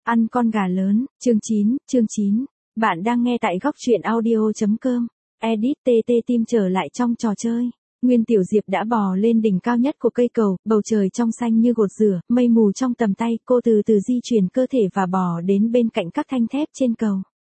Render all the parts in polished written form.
Ăn con gà lớn, chương 9. Bạn đang nghe tại góc truyện audio.com. Edit TT Team trở lại trong trò chơi. Nguyên Tiểu Diệp đã bò lên đỉnh cao nhất của cây cầu, bầu trời trong xanh như gột rửa, mây mù trong tầm tay, cô từ từ di chuyển cơ thể và bò đến bên cạnh các thanh thép trên cầu.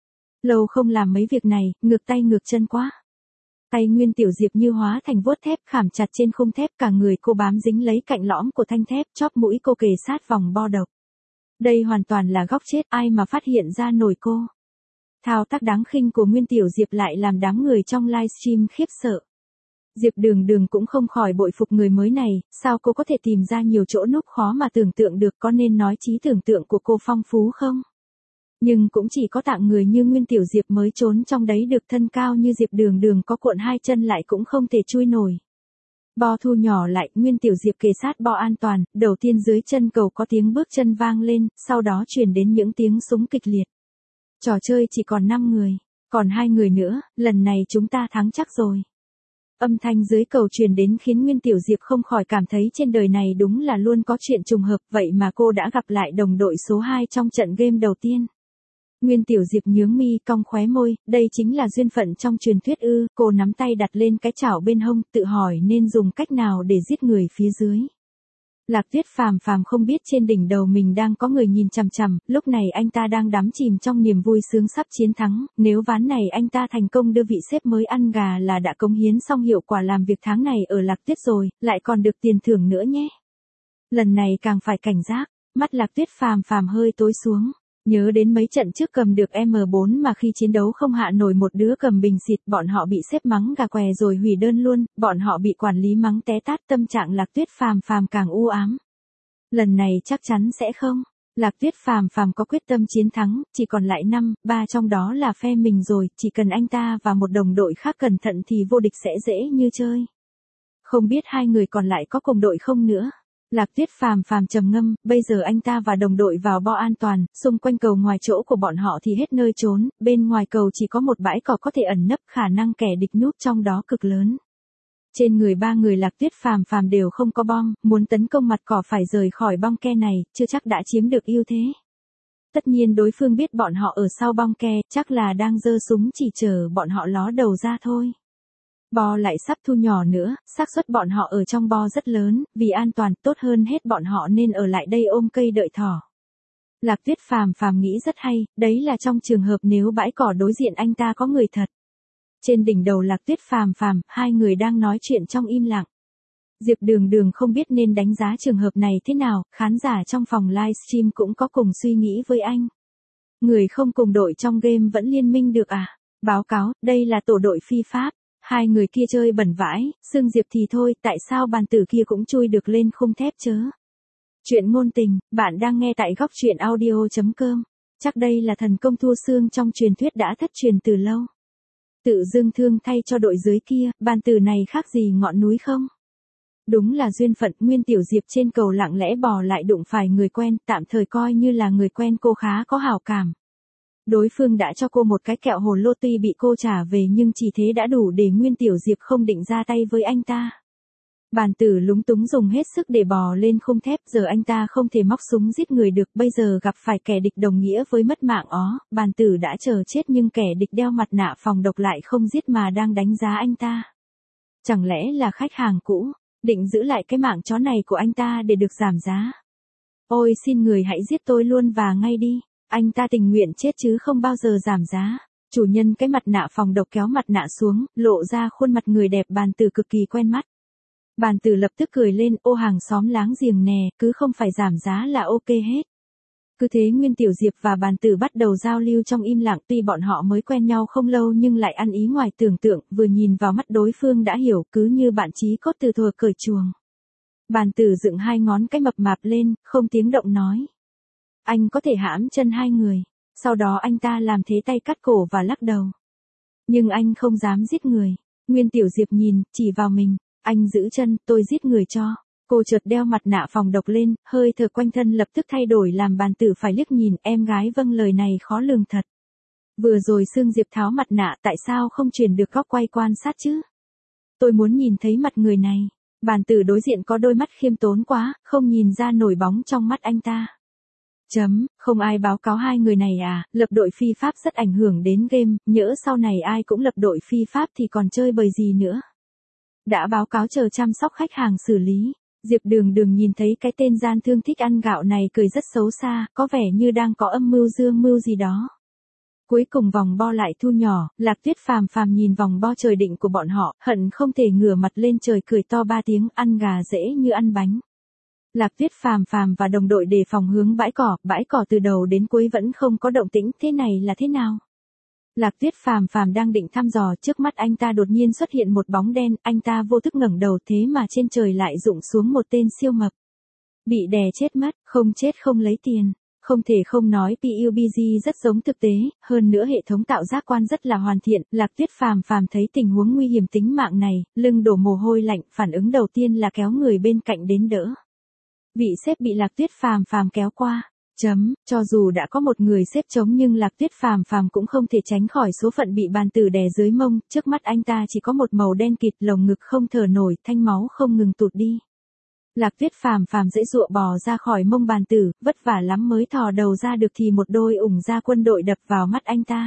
Lâu không làm mấy việc này, ngược tay ngược chân quá. Tay Nguyên Tiểu Diệp như hóa thành vuốt thép khảm chặt trên khung thép, cả người cô bám dính lấy cạnh lõm của thanh thép, chóp mũi cô kề sát vòng bo độc. Đây hoàn toàn là góc chết, ai mà phát hiện ra nổi cô. Thao tác đáng khinh của Nguyên Tiểu Diệp lại làm đám người trong livestream khiếp sợ. Diệp Đường Đường cũng không khỏi bội phục người mới này, sao cô có thể tìm ra nhiều chỗ núp khó mà tưởng tượng được, có nên nói trí tưởng tượng của cô phong phú không? Nhưng cũng chỉ có tạng người như Nguyên Tiểu Diệp mới trốn trong đấy được, thân cao như Diệp Đường Đường có cuộn hai chân lại cũng không thể chui nổi. Bo thu nhỏ lại, Nguyên Tiểu Diệp kề sát bo an toàn, đầu tiên dưới chân cầu có tiếng bước chân vang lên, sau đó truyền đến những tiếng súng kịch liệt. Trò chơi chỉ còn 5 người, còn 2 người nữa, lần này chúng ta thắng chắc rồi. Âm thanh dưới cầu truyền đến khiến Nguyên Tiểu Diệp không khỏi cảm thấy trên đời này đúng là luôn có chuyện trùng hợp, vậy mà cô đã gặp lại đồng đội số 2 trong trận game đầu tiên. Nguyên Tiểu Diệp nhướng mi, cong khóe môi, đây chính là duyên phận trong truyền thuyết ư? Cô nắm tay đặt lên cái chảo bên hông, tự hỏi nên dùng cách nào để giết người phía dưới. Lạc Tuyết Phàm Phàm không biết trên đỉnh đầu mình đang có người nhìn chằm chằm, lúc này anh ta đang đắm chìm trong niềm vui sướng sắp chiến thắng, nếu ván này anh ta thành công đưa vị sếp mới ăn gà là đã cống hiến xong hiệu quả làm việc tháng này ở Lạc Tuyết rồi, lại còn được tiền thưởng nữa nhé. Lần này càng phải cảnh giác, mắt Lạc Tuyết Phàm Phàm hơi tối xuống. Nhớ đến mấy trận trước cầm được M4 mà khi chiến đấu không hạ nổi một đứa cầm bình xịt, bọn họ bị xếp mắng gà què rồi hủy đơn luôn, bọn họ bị quản lý mắng té tát, tâm trạng Lạc Tuyết Phàm Phàm càng u ám. Lần này chắc chắn sẽ không. Lạc Tuyết Phàm Phàm có quyết tâm chiến thắng, chỉ còn lại 5, 3 trong đó là phe mình rồi, chỉ cần anh ta và một đồng đội khác cẩn thận thì vô địch sẽ dễ như chơi. Không biết 2 người còn lại có cùng đội không nữa. Lạc Tuyết Phàm Phàm trầm ngâm, bây giờ anh ta và đồng đội vào bo an toàn, xung quanh cầu ngoài chỗ của bọn họ thì hết nơi trốn, bên ngoài cầu chỉ có một bãi cỏ có thể ẩn nấp, khả năng kẻ địch núp trong đó cực lớn. Trên người 3 người Lạc Tuyết Phàm Phàm đều không có bom, muốn tấn công mặt cỏ phải rời khỏi bong ke này, chưa chắc đã chiếm được ưu thế. Tất nhiên đối phương biết bọn họ ở sau bong ke, chắc là đang giơ súng chỉ chờ bọn họ ló đầu ra thôi. Bo lại sắp thu nhỏ nữa, xác suất bọn họ ở trong bo rất lớn, vì an toàn tốt hơn hết bọn họ nên ở lại đây ôm cây đợi thỏ. Lạc Tuyết Phàm Phàm nghĩ rất hay, đấy là trong trường hợp nếu bãi cỏ đối diện anh ta có người thật. Trên đỉnh đầu Lạc Tuyết Phàm Phàm, 2 người đang nói chuyện trong im lặng. Diệp Đường Đường không biết nên đánh giá trường hợp này thế nào, khán giả trong phòng livestream cũng có cùng suy nghĩ với anh. Người không cùng đội trong game vẫn liên minh được à? Báo cáo, đây là tổ đội phi pháp. 2 người kia chơi bẩn vãi, xương Diệp thì thôi, tại sao bàn tử kia cũng chui được lên khung thép chớ? Chuyện ngôn tình, bạn đang nghe tại góc truyện audio.com. Chắc đây là thần công thua xương trong truyền thuyết đã thất truyền từ lâu. Tự dưng thương thay cho đội dưới kia, bàn tử này khác gì ngọn núi không? Đúng là duyên phận, Nguyên Tiểu Diệp trên cầu lặng lẽ bò lại đụng phải người quen, tạm thời coi như là người quen cô khá có hảo cảm. Đối phương đã cho cô một cái kẹo hồ lô tuy bị cô trả về nhưng chỉ thế đã đủ để Nguyên Tiểu Diệp không định ra tay với anh ta. Bàn tử lúng túng dùng hết sức để bò lên khung thép, giờ anh ta không thể móc súng giết người được, bây giờ gặp phải kẻ địch đồng nghĩa với mất mạng bàn tử đã chờ chết nhưng kẻ địch đeo mặt nạ phòng độc lại không giết mà đang đánh giá anh ta. Chẳng lẽ là khách hàng cũ, định giữ lại cái mạng chó này của anh ta để được giảm giá. Ôi xin người hãy giết tôi luôn và ngay đi. Anh ta tình nguyện chết chứ không bao giờ giảm giá. Chủ nhân cái mặt nạ phòng độc kéo mặt nạ xuống, lộ ra khuôn mặt người đẹp bàn tử cực kỳ quen mắt. Bàn tử lập tức cười lên, ô hàng xóm láng giềng nè, cứ không phải giảm giá là ok hết. Cứ thế Nguyên Tiểu Diệp và bàn tử bắt đầu giao lưu trong im lặng, tuy bọn họ mới quen nhau không lâu nhưng lại ăn ý ngoài tưởng tượng, vừa nhìn vào mắt đối phương đã hiểu, cứ như bạn chí cốt từ thuở cởi chuồng. Bàn tử dựng 2 ngón cái mập mạp lên, không tiếng động nói. Anh có thể hãm chân 2 người, sau đó anh ta làm thế tay cắt cổ và lắc đầu. Nhưng anh không dám giết người. Nguyên Tiểu Diệp nhìn, chỉ vào mình, anh giữ chân, tôi giết người cho. Cô chợt đeo mặt nạ phòng độc lên, hơi thở quanh thân lập tức thay đổi làm bàn tử phải liếc nhìn, em gái vâng lời này khó lường thật. Vừa rồi Sương Diệp tháo mặt nạ, tại sao không chuyển được góc quay quan sát chứ? Tôi muốn nhìn thấy mặt người này. Bàn tử đối diện có đôi mắt khiêm tốn quá, không nhìn ra nổi bóng trong mắt anh ta. Không ai báo cáo hai người này à, lập đội phi pháp rất ảnh hưởng đến game, nhỡ sau này ai cũng lập đội phi pháp thì còn chơi bời gì nữa. Đã báo cáo chờ chăm sóc khách hàng xử lý. Diệp Đường Đường nhìn thấy cái tên gian thương thích ăn gạo này cười rất xấu xa, có vẻ như đang có âm mưu dương mưu gì đó. Cuối cùng vòng bo lại thu nhỏ, Lạc Tuyết Phàm Phàm nhìn vòng bo trời định của bọn họ, hận không thể ngửa mặt lên trời cười to 3 tiếng, ăn gà dễ như ăn bánh. Lạc Tuyết Phàm Phàm và đồng đội đề phòng hướng bãi cỏ từ đầu đến cuối vẫn không có động tĩnh, thế này là thế nào? Lạc Tuyết Phàm Phàm đang định thăm dò, trước mắt anh ta đột nhiên xuất hiện một bóng đen, anh ta vô thức ngẩng đầu, thế mà trên trời lại rụng xuống một tên siêu mập. Bị đè chết mất, không chết không lấy tiền. Không thể không nói PUBG rất giống thực tế, hơn nữa hệ thống tạo giác quan rất là hoàn thiện, Lạc Tuyết Phàm Phàm thấy tình huống nguy hiểm tính mạng này, lưng đổ mồ hôi lạnh, phản ứng đầu tiên là kéo người bên cạnh đến đỡ. Vị sếp bị Lạc Tuyết Phàm Phàm kéo qua. Cho dù đã có một người xếp chống nhưng Lạc Tuyết Phàm Phàm cũng không thể tránh khỏi số phận bị bàn tử đè dưới mông, trước mắt anh ta chỉ có một màu đen kịt, lồng ngực không thở nổi, thanh máu không ngừng tụt đi. Lạc Tuyết Phàm Phàm dễ dụa bò ra khỏi mông bàn tử, vất vả lắm mới thò đầu ra được thì một đôi ủng da quân đội đập vào mắt anh ta.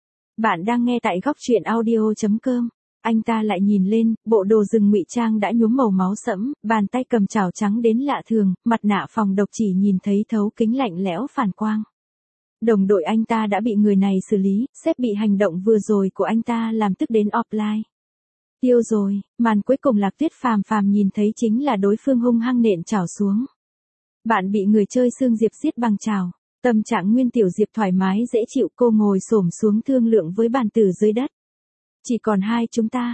Bạn đang nghe tại góc truyện audio.com. Anh ta lại nhìn lên, bộ đồ rừng ngụy trang đã nhuốm màu máu sẫm, bàn tay cầm chảo trắng đến lạ thường, mặt nạ phòng độc chỉ nhìn thấy thấu kính lạnh lẽo phản quang. Đồng đội anh ta đã bị người này xử lý, sếp bị hành động vừa rồi của anh ta làm tức đến offline. Tiêu rồi, màn cuối cùng Lạc Tuyết Phàm Phàm nhìn thấy chính là đối phương hung hăng nện chảo xuống. Bạn bị người chơi xương Diệp giết bằng chảo. Tâm trạng Nguyên Tiểu Diệp thoải mái dễ chịu, cô ngồi xổm xuống thương lượng với bàn tử dưới đất. Chỉ còn hai chúng ta.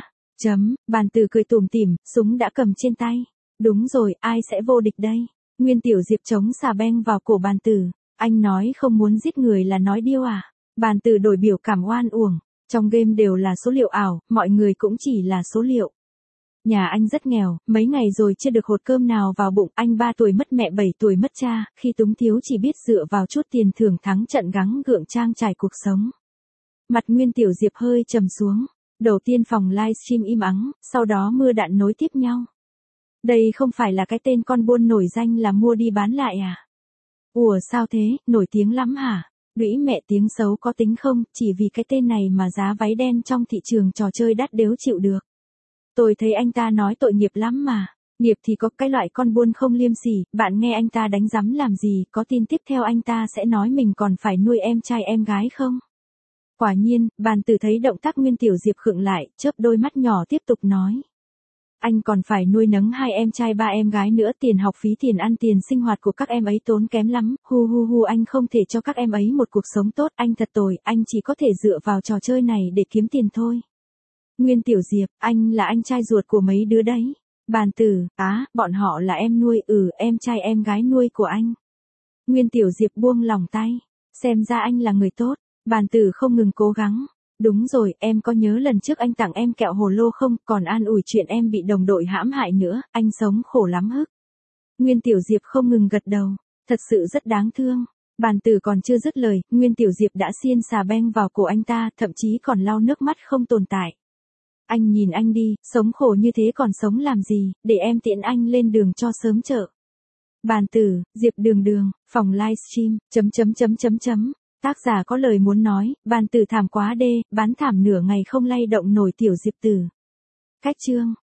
Bàn tử cười tủm tỉm, súng đã cầm trên tay. Đúng rồi, ai sẽ vô địch đây? Nguyên Tiểu Diệp chống xà beng vào cổ bàn tử. Anh nói không muốn giết người là nói điêu à? Bàn tử đổi biểu cảm oan uổng. Trong game đều là số liệu ảo, mọi người cũng chỉ là số liệu. Nhà anh rất nghèo, mấy ngày rồi chưa được hột cơm nào vào bụng, anh 3 tuổi mất mẹ 7 tuổi mất cha, khi túng thiếu chỉ biết dựa vào chút tiền thưởng thắng trận gắng gượng trang trải cuộc sống. Mặt Nguyên Tiểu Diệp hơi trầm xuống, đầu tiên phòng livestream im ắng, sau đó mưa đạn nối tiếp nhau. Đây không phải là cái tên con buôn nổi danh là mua đi bán lại à? Ủa sao thế, nổi tiếng lắm hả? Đũy mẹ tiếng xấu có tính không, chỉ vì cái tên này mà giá váy đen trong thị trường trò chơi đắt đếu chịu được. Tôi thấy anh ta nói tội nghiệp lắm mà. Nghiệp thì có cái loại con buôn không liêm sỉ, bạn nghe anh ta đánh rắm làm gì, có tin tiếp theo anh ta sẽ nói mình còn phải nuôi em trai em gái không? Quả nhiên, bàn tử thấy động tác Nguyên Tiểu Diệp khựng lại, chớp đôi mắt nhỏ tiếp tục nói. Anh còn phải nuôi nấng 2 em trai 3 em gái nữa, tiền học phí tiền ăn tiền sinh hoạt của các em ấy tốn kém lắm, anh không thể cho các em ấy một cuộc sống tốt, anh thật tồi, anh chỉ có thể dựa vào trò chơi này để kiếm tiền thôi. Nguyên Tiểu Diệp, anh là anh trai ruột của mấy đứa đấy. Bàn tử, bọn họ là em nuôi, em trai em gái nuôi của anh. Nguyên Tiểu Diệp buông lỏng tay, xem ra anh là người tốt. Bàn tử không ngừng cố gắng. Đúng rồi, em có nhớ lần trước anh tặng em kẹo hồ lô không, còn an ủi chuyện em bị đồng đội hãm hại nữa, anh sống khổ lắm hức. Nguyên Tiểu Diệp không ngừng gật đầu, thật sự rất đáng thương. Bàn tử còn chưa dứt lời, Nguyên Tiểu Diệp đã xiên xà beng vào cổ anh ta, thậm chí còn lau nước mắt không tồn tại. Anh nhìn anh đi, sống khổ như thế còn sống làm gì, để em tiễn anh lên đường cho sớm chợ. Bàn tử, Diệp Đường Đường, phòng livestream, Tác giả có lời muốn nói, bàn tử thảm quá đê, bán thảm nửa ngày không lay động nổi Tiểu Diệp tử. Cách chương.